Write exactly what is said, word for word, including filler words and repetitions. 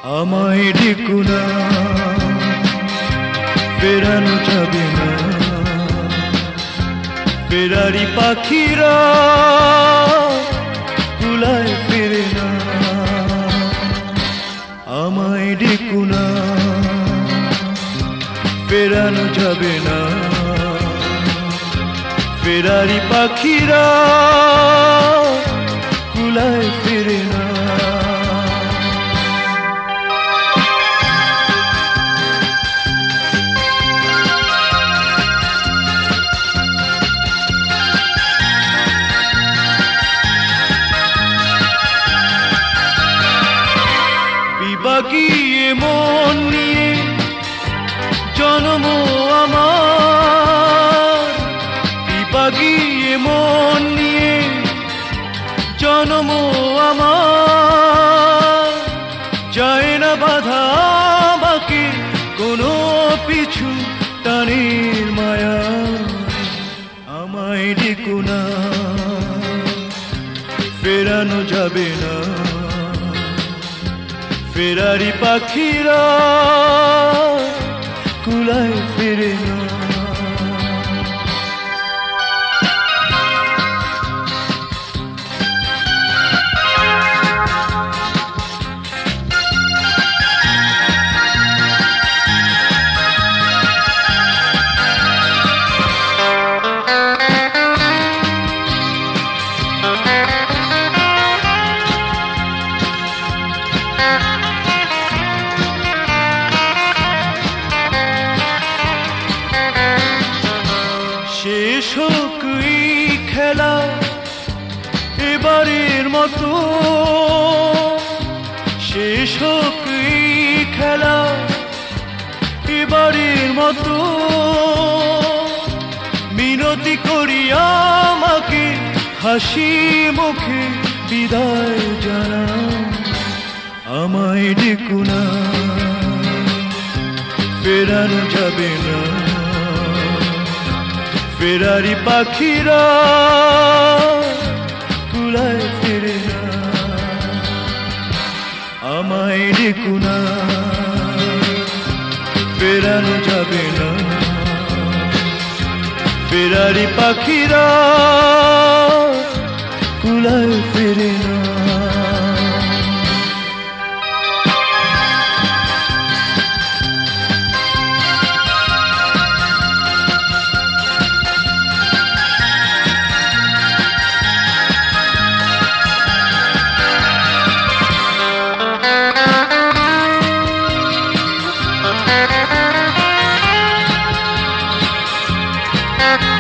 আমায় ডেকো না, ফেরানো যাবে না। ফেরারি পাখিরা কুলায় ফেরে না। আমায় ডেকো না, ফেরানো যাবে না। ফেরারি পাখিরা কুলায় ফেরে না। বিবাগিয়ে মন নিয়ে জন্ম আমার, বিবাগিয়ে মন নিয়ে জন্ম আমার। যায় না বাধা আমাকে কোনো পিছু টানের মায়া। আমায় ডেকো না, ফেরানো যাবে না। ফেরারি পাখিরা কুলায় ফেরে না। শেষ হোক এই খেলা এবারের মতো, শেষ হোক এই খেলা এবারের মতো। মিনতি করি আমাকে হাসি মুখে বিদায় জানা। আমায় ডেকো না, ফেরানো যাবে না। ফেরারি পাখিরা কুলায় ফেরে না। আমায় ডেকো না, ফেরানো যাবে না। ফেরারি পাখিরা কুলায় ফেরে না। Thank you.